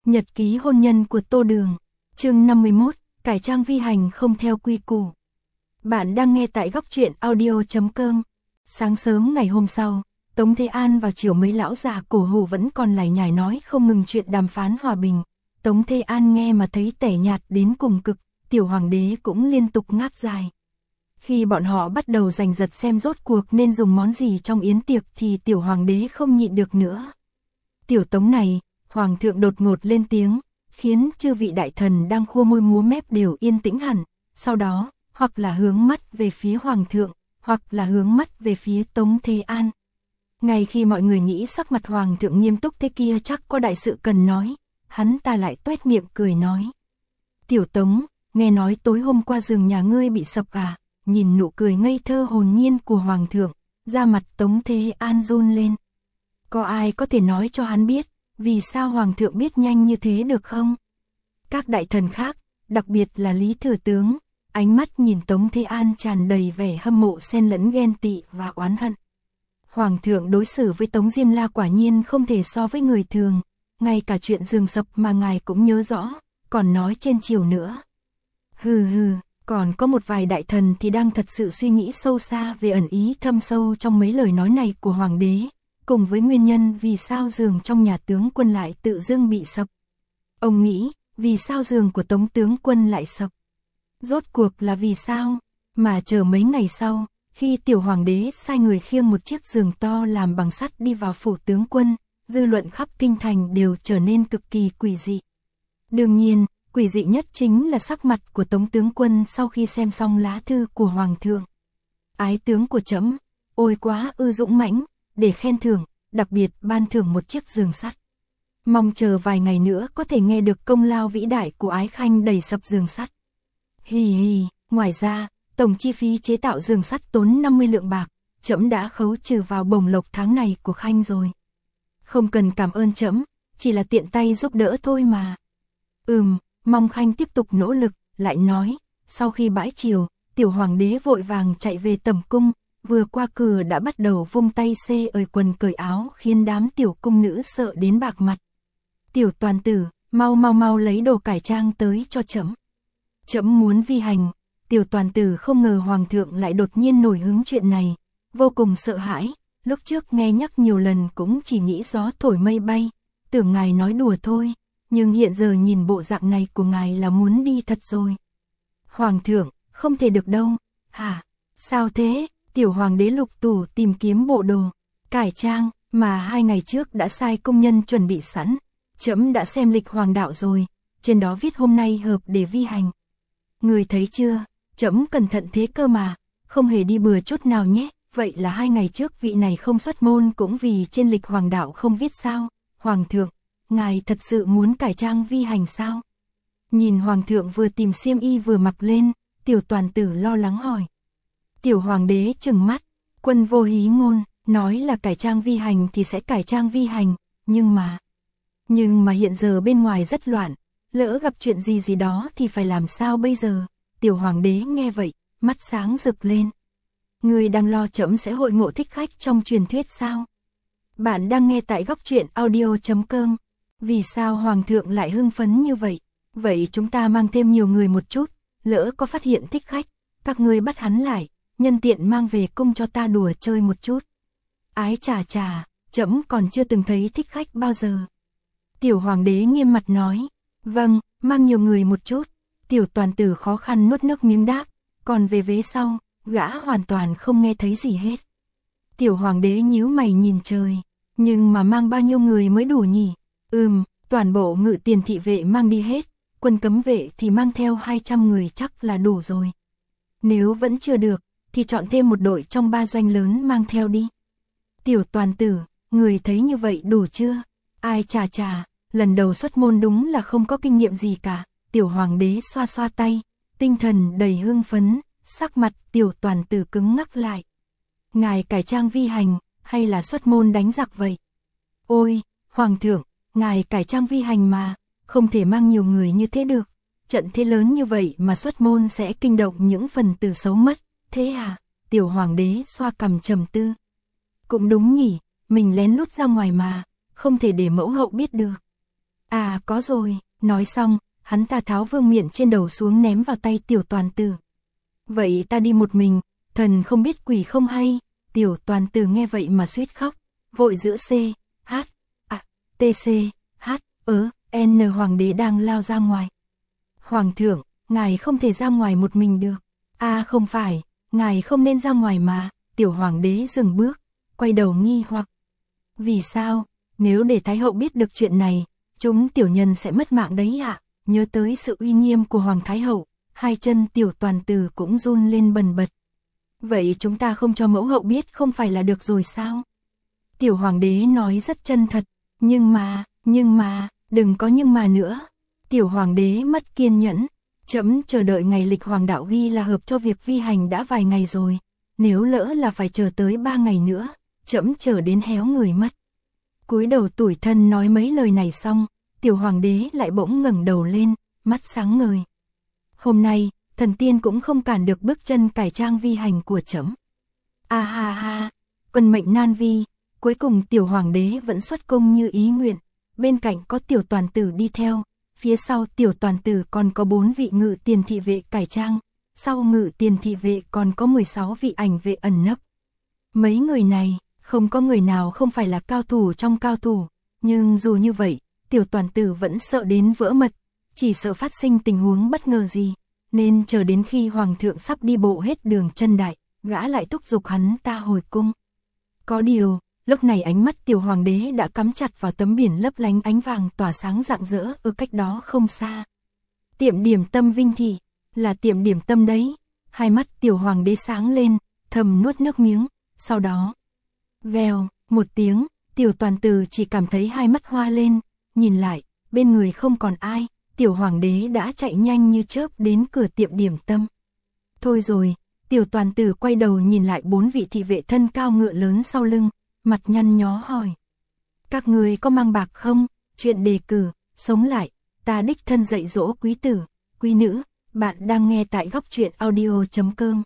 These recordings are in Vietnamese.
Nhật ký hôn nhân của Tô Đường, chương 51, cải trang vi hành không theo quy củ. Bạn đang nghe tại góc truyện audio.com. Sáng sớm ngày hôm sau, Tống Thế An vào chiều mấy lão già cổ hủ vẫn còn lải nhải nói không ngừng chuyện đàm phán hòa bình. Tống Thế An nghe mà thấy tẻ nhạt đến cùng cực, tiểu hoàng đế cũng liên tục ngáp dài. Khi bọn họ bắt đầu giành giật xem rốt cuộc nên dùng món gì trong yến tiệc thì tiểu hoàng đế không nhịn được nữa. Tiểu Tống này, hoàng thượng đột ngột lên tiếng, khiến chư vị đại thần đang khua môi múa mép đều yên tĩnh hẳn, sau đó, hoặc là hướng mắt về phía hoàng thượng, hoặc là hướng mắt về phía Tống Thế An. Ngay khi mọi người nghĩ sắc mặt hoàng thượng nghiêm túc thế kia chắc có đại sự cần nói, hắn ta lại toét miệng cười nói. Tiểu Tống, nghe nói tối hôm qua giường nhà ngươi bị sập à? Nhìn nụ cười ngây thơ hồn nhiên của hoàng thượng, da mặt Tống Thế An run lên. Có ai có thể nói cho hắn biết, vì sao hoàng thượng biết nhanh như thế được không? Các đại thần khác, đặc biệt là Lý Thừa Tướng, ánh mắt nhìn Tống Thế An tràn đầy vẻ hâm mộ xen lẫn ghen tị và oán hận. Hoàng thượng đối xử với Tống Diêm La quả nhiên không thể so với người thường, ngay cả chuyện giường sập mà ngài cũng nhớ rõ, còn nói trên chiều nữa. Hừ hừ, còn có một vài đại thần thì đang thật sự suy nghĩ sâu xa về ẩn ý thâm sâu trong mấy lời nói này của hoàng đế, cùng với nguyên nhân vì sao giường trong nhà tướng quân lại tự dưng bị sập. Ông nghĩ, vì sao giường của Tống tướng quân lại sập? Rốt cuộc là vì sao? Mà chờ mấy ngày sau, khi tiểu hoàng đế sai người khiêng một chiếc giường to làm bằng sắt đi vào phủ tướng quân, dư luận khắp kinh thành đều trở nên cực kỳ quỷ dị. Đương nhiên, quỷ dị nhất chính là sắc mặt của Tống tướng quân sau khi xem xong lá thư của hoàng thượng. Ái tướng của trẫm, ôi quá ư dũng mãnh, để khen thưởng, đặc biệt ban thưởng một chiếc giường sắt. Mong chờ vài ngày nữa có thể nghe được công lao vĩ đại của ái khanh đẩy sập giường sắt. Hì hì, ngoài ra, tổng chi phí chế tạo giường sắt tốn 50 lượng bạc, trẫm đã khấu trừ vào bổng lộc tháng này của khanh rồi. Không cần cảm ơn trẫm, chỉ là tiện tay giúp đỡ thôi mà. Mong khanh tiếp tục nỗ lực, lại nói, sau khi bãi chiều, tiểu hoàng đế vội vàng chạy về tẩm cung, vừa qua cửa đã bắt đầu vung tay xê ời quần cởi áo khiến đám tiểu cung nữ sợ đến bạc mặt. Tiểu toàn tử, mau lấy đồ cải trang tới cho trẫm. Trẫm muốn vi hành. Tiểu toàn tử không ngờ hoàng thượng lại đột nhiên nổi hứng chuyện này, vô cùng sợ hãi, lúc trước nghe nhắc nhiều lần cũng chỉ nghĩ gió thổi mây bay, tưởng ngài nói đùa thôi, nhưng hiện giờ nhìn bộ dạng này của ngài là muốn đi thật rồi. Hoàng thượng, không thể được đâu. Hả? Sao thế? Tiểu hoàng đế lục tủ tìm kiếm bộ đồ cải trang mà 2 ngày trước đã sai công nhân chuẩn bị sẵn. Trẫm đã xem lịch hoàng đạo rồi, trên đó viết hôm nay hợp để vi hành. Người thấy chưa, trẫm cẩn thận thế cơ mà, không hề đi bừa chút nào nhé. Vậy là 2 ngày trước vị này không xuất môn cũng vì trên lịch hoàng đạo không viết sao? Hoàng thượng, ngài thật sự muốn cải trang vi hành sao? Nhìn hoàng thượng vừa tìm xiêm y vừa mặc lên, tiểu toàn tử lo lắng hỏi. Tiểu hoàng đế trừng mắt, quân vô hí ngôn, nói là cải trang vi hành thì sẽ cải trang vi hành, nhưng mà hiện giờ bên ngoài rất loạn, lỡ gặp chuyện gì đó thì phải làm sao bây giờ? Tiểu hoàng đế nghe vậy, mắt sáng rực lên. Người đang lo trẫm sẽ hội ngộ thích khách trong truyền thuyết sao? Bạn đang nghe tại góc truyện audio.com. Vì sao hoàng thượng lại hưng phấn như vậy? Vậy chúng ta mang thêm nhiều người một chút, lỡ có phát hiện thích khách, các ngươi bắt hắn lại, nhân tiện mang về cung cho ta đùa chơi một chút. Ái chà, trẫm còn chưa từng thấy thích khách bao giờ. Tiểu hoàng đế nghiêm mặt nói. Vâng, mang nhiều người một chút. Tiểu toàn tử khó khăn nuốt nước miếng đáp, còn về vế sau, gã hoàn toàn không nghe thấy gì hết. Tiểu hoàng đế nhíu mày nhìn trời, nhưng mà mang bao nhiêu người mới đủ nhỉ? Toàn bộ ngự tiền thị vệ mang đi hết, quân cấm vệ thì mang theo 200 người chắc là đủ rồi. Nếu vẫn chưa được, thì chọn thêm một đội trong 3 doanh lớn mang theo đi. Tiểu toàn tử, người thấy như vậy đủ chưa? Ai chà, lần đầu xuất môn đúng là không có kinh nghiệm gì cả. Tiểu hoàng đế xoa xoa tay, tinh thần đầy hưng phấn, sắc mặt tiểu toàn tử cứng ngắc lại. Ngài cải trang vi hành, hay là xuất môn đánh giặc vậy? Ôi, hoàng thượng, ngài cải trang vi hành mà, không thể mang nhiều người như thế được. Trận thế lớn như vậy mà xuất môn sẽ kinh động những phần tử xấu mất, thế à? Tiểu hoàng đế xoa cằm trầm tư. Cũng đúng nhỉ, mình lén lút ra ngoài mà, không thể để mẫu hậu biết được. À có rồi, nói xong, hắn ta tháo vương miện trên đầu xuống ném vào tay Tiểu Toàn Tử. Vậy ta đi một mình, thần không biết quỷ không hay. Tiểu Toàn Tử nghe vậy mà suýt khóc, vội giữ C, H, A, T, C, H, N. Hoàng đế đang lao ra ngoài. Hoàng thượng, ngài không thể ra ngoài một mình được. Không phải, ngài không nên ra ngoài mà. Tiểu hoàng đế dừng bước, quay đầu nghi hoặc. Vì sao, nếu để Thái hậu biết được chuyện này, chúng tiểu nhân sẽ mất mạng đấy ạ. Nhớ tới sự uy nghiêm của Hoàng Thái hậu, hai chân Tiểu Toàn Tử cũng run lên bần bật. Vậy chúng ta không cho mẫu hậu biết không phải là được rồi sao? Tiểu hoàng đế nói rất chân thật, nhưng mà, đừng có nhưng mà nữa. Tiểu hoàng đế mất kiên nhẫn, trẫm chờ đợi ngày lịch hoàng đạo ghi là hợp cho việc vi hành đã vài ngày rồi, nếu lỡ là phải chờ tới 3 ngày nữa, trẫm chờ đến héo người mất. Cúi đầu tủi thân nói mấy lời này xong, tiểu hoàng đế lại bỗng ngẩng đầu lên, mắt sáng ngời. Hôm nay, thần tiên cũng không cản được bước chân cải trang vi hành của trẫm. Ha ha, quân mệnh nan vi, cuối cùng tiểu hoàng đế vẫn xuất cung như ý nguyện, bên cạnh có Tiểu Toàn Tử đi theo, phía sau Tiểu Toàn Tử còn có 4 vị ngự tiền thị vệ cải trang, sau ngự tiền thị vệ còn có 16 vị ảnh vệ ẩn nấp. Mấy người này, không có người nào không phải là cao thủ trong cao thủ, nhưng dù như vậy, Tiểu Toàn Tử vẫn sợ đến vỡ mật, chỉ sợ phát sinh tình huống bất ngờ gì, nên chờ đến khi hoàng thượng sắp đi bộ hết đường chân đại, gã lại thúc giục hắn ta hồi cung. Có điều, lúc này ánh mắt tiểu hoàng đế đã cắm chặt vào tấm biển lấp lánh ánh vàng tỏa sáng rạng rỡ ở cách đó không xa. Tiệm điểm tâm Vinh Thị, là tiệm điểm tâm đấy. Hai mắt tiểu hoàng đế sáng lên, thầm nuốt nước miếng, sau đó, vèo, một tiếng, Tiểu Toàn Tử chỉ cảm thấy hai mắt hoa lên, nhìn lại, bên người không còn ai, tiểu hoàng đế đã chạy nhanh như chớp đến cửa tiệm điểm tâm. Thôi rồi, Tiểu Toàn Tử quay đầu nhìn lại 4 vị thị vệ thân cao ngựa lớn sau lưng, mặt nhăn nhó hỏi. Các người có mang bạc không? Chuyện đề cử, sống lại, ta đích thân dạy dỗ quý tử, quý nữ, bạn đang nghe tại góc truyện audio.com.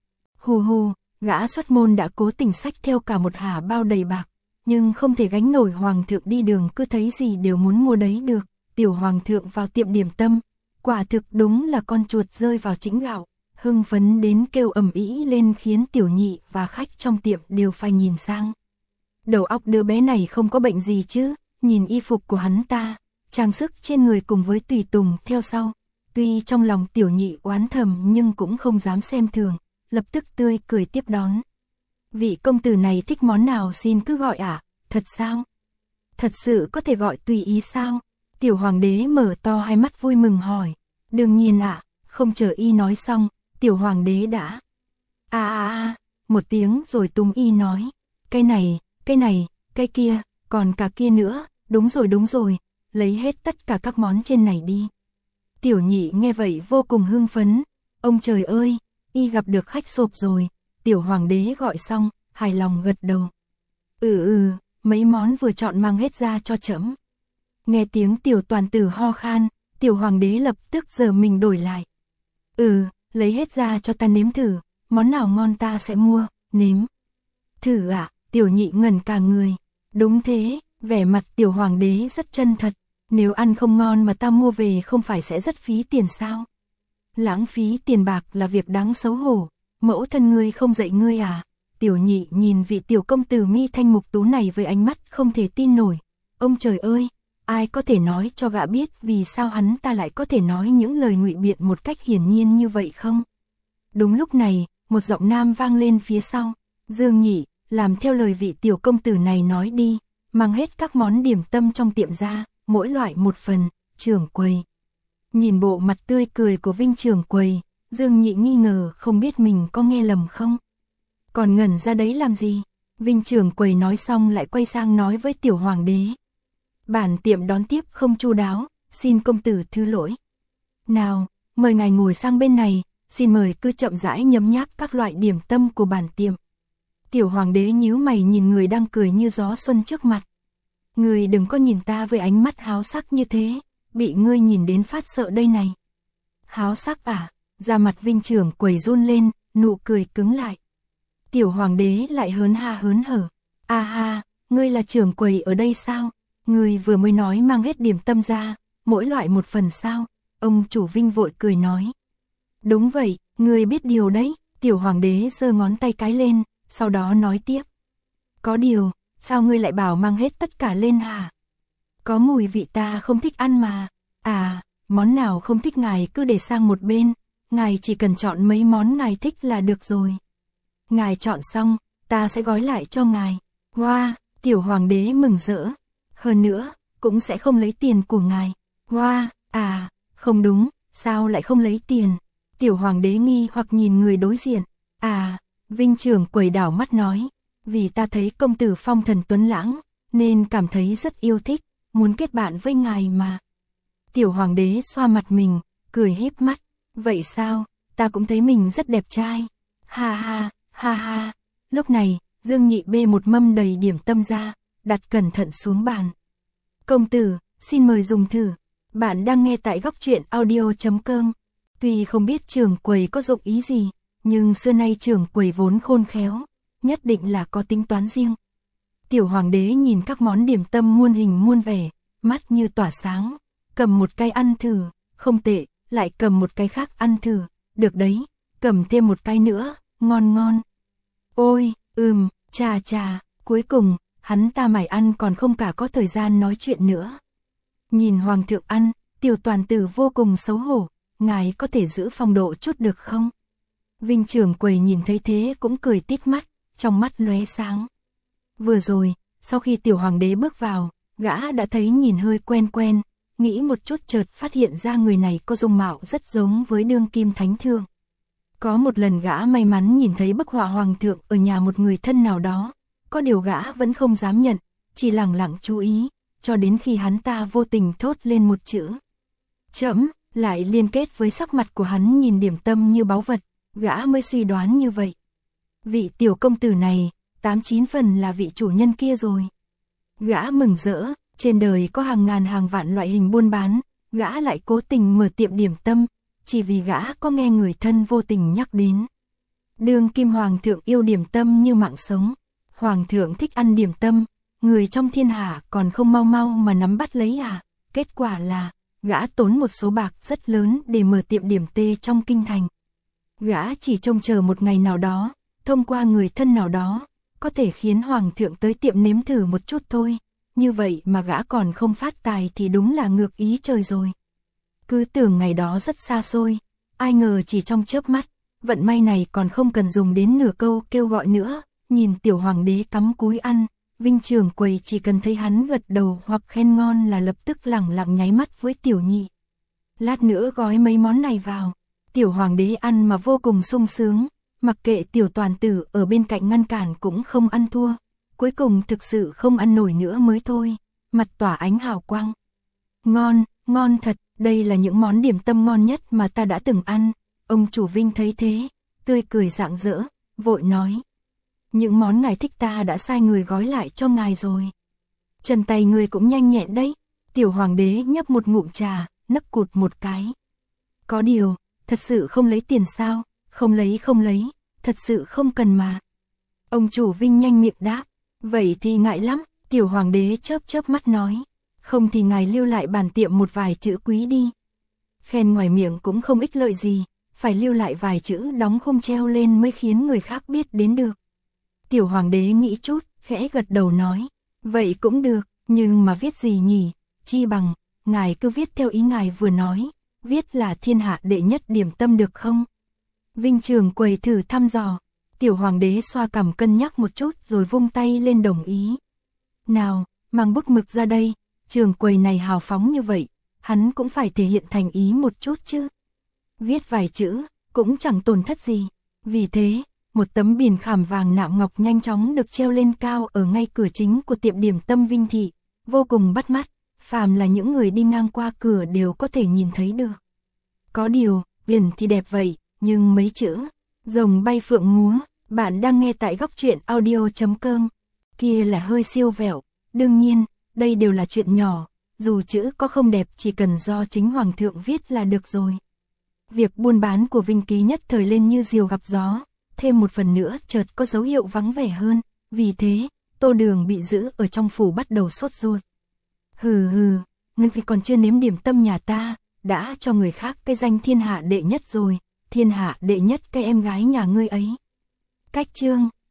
Hù, gã xuất môn đã cố tình xách theo cả một hả bao đầy bạc, nhưng không thể gánh nổi hoàng thượng đi đường cứ thấy gì đều muốn mua đấy được. Tiểu hoàng thượng vào tiệm điểm tâm, quả thực đúng là con chuột rơi vào chĩnh gạo, hưng phấn đến kêu ầm ĩ lên khiến tiểu nhị và khách trong tiệm đều phải nhìn sang. Đầu óc đứa bé này không có bệnh gì chứ, nhìn y phục của hắn ta, trang sức trên người cùng với tùy tùng theo sau. Tuy trong lòng tiểu nhị oán thầm nhưng cũng không dám xem thường, lập tức tươi cười tiếp đón. Vị công tử này thích món nào xin cứ gọi ạ, thật sao? Thật sự có thể gọi tùy ý sao? Tiểu hoàng đế mở to hai mắt vui mừng hỏi. Đương nhiên ạ, không chờ y nói xong, tiểu hoàng đế đã một tiếng rồi túm y nói. Cái này, cái kia, còn cả kia nữa, đúng rồi, lấy hết tất cả các món trên này đi. Tiểu nhị nghe vậy vô cùng hưng phấn. Ông trời ơi, y gặp được khách sộp rồi. Tiểu hoàng đế gọi xong, hài lòng gật đầu. Mấy món vừa chọn mang hết ra cho trẫm. Nghe tiếng Tiểu Toàn Tử ho khan, tiểu hoàng đế lập tức giờ mình đổi lại. Lấy hết ra cho ta nếm thử, món nào ngon ta sẽ mua, nếm. Thử ạ, tiểu nhị ngẩn cả người. Đúng thế, vẻ mặt tiểu hoàng đế rất chân thật. Nếu ăn không ngon mà ta mua về không phải sẽ rất phí tiền sao? Lãng phí tiền bạc là việc đáng xấu hổ, mẫu thân ngươi không dạy ngươi à? Tiểu nhị nhìn vị tiểu công tử mi thanh mục tú này với ánh mắt không thể tin nổi. Ông trời ơi, ai có thể nói cho gã biết vì sao hắn ta lại có thể nói những lời ngụy biện một cách hiển nhiên như vậy không? Đúng lúc này, một giọng nam vang lên phía sau. Dương nhị, làm theo lời vị tiểu công tử này nói đi, mang hết các món điểm tâm trong tiệm ra, mỗi loại một phần, trưởng quầy. Nhìn bộ mặt tươi cười của Vinh trưởng quầy, Dương nhị nghi ngờ không biết mình có nghe lầm không? Còn ngẩn ra đấy làm gì? Vinh trưởng quầy nói xong lại quay sang nói với tiểu hoàng đế. Bản tiệm đón tiếp không chu đáo, xin công tử thứ lỗi. Nào, mời ngài ngồi sang bên này, xin mời cứ chậm rãi nhấm nháp các loại điểm tâm của bản tiệm. Tiểu hoàng đế nhíu mày nhìn người đang cười như gió xuân trước mặt. Người đừng có nhìn ta với ánh mắt háo sắc như thế, bị ngươi nhìn đến phát sợ đây này. Háo sắc à? Da mặt Vinh trưởng quầy run lên, nụ cười cứng lại. Tiểu hoàng đế lại hớn hở. À ha, ngươi là trưởng quầy ở đây sao? Người vừa mới nói mang hết điểm tâm ra, mỗi loại một phần sao? Ông chủ Vinh vội cười nói. Đúng vậy, người biết điều đấy. Tiểu hoàng đế giơ ngón tay cái lên, sau đó nói tiếp. Có điều, sao ngươi lại bảo mang hết tất cả lên hả? Có mùi vị ta không thích ăn mà. À, món nào không thích ngài cứ để sang một bên, ngài chỉ cần chọn mấy món ngài thích là được rồi. Ngài chọn xong, ta sẽ gói lại cho ngài. Wow, tiểu hoàng đế mừng rỡ. Hơn nữa, cũng sẽ không lấy tiền của ngài. Wow, à, không đúng, sao lại không lấy tiền? Tiểu hoàng đế nghi hoặc nhìn người đối diện. À, Vinh trưởng quầy đảo mắt nói. Vì ta thấy công tử phong thần tuấn lãng, nên cảm thấy rất yêu thích, muốn kết bạn với ngài mà. Tiểu hoàng đế xoa mặt mình, cười híp mắt. Vậy sao, ta cũng thấy mình rất đẹp trai. Ha ha, ha ha. Lúc này, Dương Nhị bê một mâm đầy điểm tâm ra, đặt cẩn thận xuống bàn. Công tử, xin mời dùng thử. Bạn đang nghe tại góc truyện audio.com. Tuy không biết trưởng quầy có dụng ý gì, nhưng xưa nay trưởng quầy vốn khôn khéo, nhất định là có tính toán riêng. Tiểu hoàng đế nhìn các món điểm tâm muôn hình muôn vẻ, mắt như tỏa sáng, cầm một cái ăn thử, không tệ, lại cầm một cái khác ăn thử, được đấy, cầm thêm một cái nữa, ngon ngon. Ôi, chà chà, cuối cùng, hắn ta mải ăn còn không cả có thời gian nói chuyện nữa. Nhìn hoàng thượng ăn, tiểu toàn tử vô cùng xấu hổ, ngài có thể giữ phong độ chút được không? Vinh trưởng quầy nhìn thấy thế cũng cười tít mắt, trong mắt lóe sáng. Vừa rồi, sau khi tiểu hoàng đế bước vào, gã đã thấy nhìn hơi quen quen, nghĩ một chút chợt phát hiện ra người này có dung mạo rất giống với đương kim thánh thượng. Có một lần gã may mắn nhìn thấy bức họa hoàng thượng ở nhà một người thân nào đó, có điều gã vẫn không dám nhận, chỉ lẳng lặng chú ý, cho đến khi hắn ta vô tình thốt lên một chữ. Trẫm, lại liên kết với sắc mặt của hắn nhìn điểm tâm như báu vật, gã mới suy đoán như vậy. Vị tiểu công tử này, 89 phần là vị chủ nhân kia rồi. Gã mừng rỡ, trên đời có hàng ngàn hàng vạn loại hình buôn bán, gã lại cố tình mở tiệm điểm tâm, chỉ vì gã có nghe người thân vô tình nhắc đến. Đương kim hoàng thượng yêu điểm tâm như mạng sống, hoàng thượng thích ăn điểm tâm, người trong thiên hạ còn không mau mau mà nắm bắt lấy à? Kết quả là, gã tốn một số bạc rất lớn để mở tiệm điểm tê trong kinh thành. Gã chỉ trông chờ một ngày nào đó, thông qua người thân nào đó, có thể khiến hoàng thượng tới tiệm nếm thử một chút thôi, như vậy mà gã còn không phát tài thì đúng là ngược ý trời rồi. Cứ tưởng ngày đó rất xa xôi, ai ngờ chỉ trong chớp mắt, vận may này còn không cần dùng đến nửa câu kêu gọi nữa, nhìn tiểu hoàng đế cắm cúi ăn, Vinh trưởng quầy chỉ cần thấy hắn gật đầu hoặc khen ngon là lập tức lẳng lặng nháy mắt với tiểu nhị. Lát nữa gói mấy món này vào, tiểu hoàng đế ăn mà vô cùng sung sướng, mặc kệ tiểu toàn tử ở bên cạnh ngăn cản cũng không ăn thua, cuối cùng thực sự không ăn nổi nữa mới thôi, mặt tỏa ánh hào quang. Ngon, ngon thật, đây là những món điểm tâm ngon nhất mà ta đã từng ăn. Ông chủ Vinh thấy thế, tươi cười rạng rỡ, vội nói. Những món ngài thích ta đã sai người gói lại cho ngài rồi. Chân tay người cũng nhanh nhẹn đấy. Tiểu hoàng đế nhấp một ngụm trà, nấc cụt một cái. Có điều, thật sự không lấy tiền sao? Không lấy, thật sự không cần mà. Ông chủ Vinh nhanh miệng đáp. Vậy thì ngại lắm, tiểu hoàng đế chớp chớp mắt nói. Không thì ngài lưu lại bàn tiệm một vài chữ quý đi. Khen ngoài miệng cũng không ích lợi gì, phải lưu lại vài chữ đóng khung treo lên mới khiến người khác biết đến được. Tiểu hoàng đế nghĩ chút, khẽ gật đầu nói. Vậy cũng được, nhưng mà viết gì nhỉ? Chi bằng, ngài cứ viết theo ý ngài vừa nói, viết là thiên hạ đệ nhất điểm tâm được không? Vinh trưởng quầy thử thăm dò. Tiểu hoàng đế xoa cằm cân nhắc một chút rồi vung tay lên đồng ý. Nào, mang bút mực ra đây, trưởng quầy này hào phóng như vậy, hắn cũng phải thể hiện thành ý một chút chứ. Viết vài chữ, cũng chẳng tổn thất gì. Vì thế, một tấm biển khảm vàng nạm ngọc nhanh chóng được treo lên cao ở ngay cửa chính của tiệm điểm tâm Vinh Thị, vô cùng bắt mắt, phàm là những người đi ngang qua cửa đều có thể nhìn thấy được. Có điều, biển thì đẹp vậy, nhưng mấy chữ, rồng bay phượng múa, bạn đang nghe tại góc truyện audio.com, kia là hơi siêu vẹo. Đương nhiên, đây đều là chuyện nhỏ, dù chữ có không đẹp chỉ cần do chính hoàng thượng viết là được rồi. Việc buôn bán của Vinh Ký nhất thời lên như diều gặp gió, thêm một phần nữa chợt có dấu hiệu vắng vẻ hơn, vì thế, Tô Đường bị giữ ở trong phủ bắt đầu sốt ruột. Hừ, ngươi thì còn chưa nếm điểm tâm nhà ta, đã cho người khác cái danh thiên hạ đệ nhất rồi, thiên hạ đệ nhất cái em gái nhà ngươi ấy. Cách chương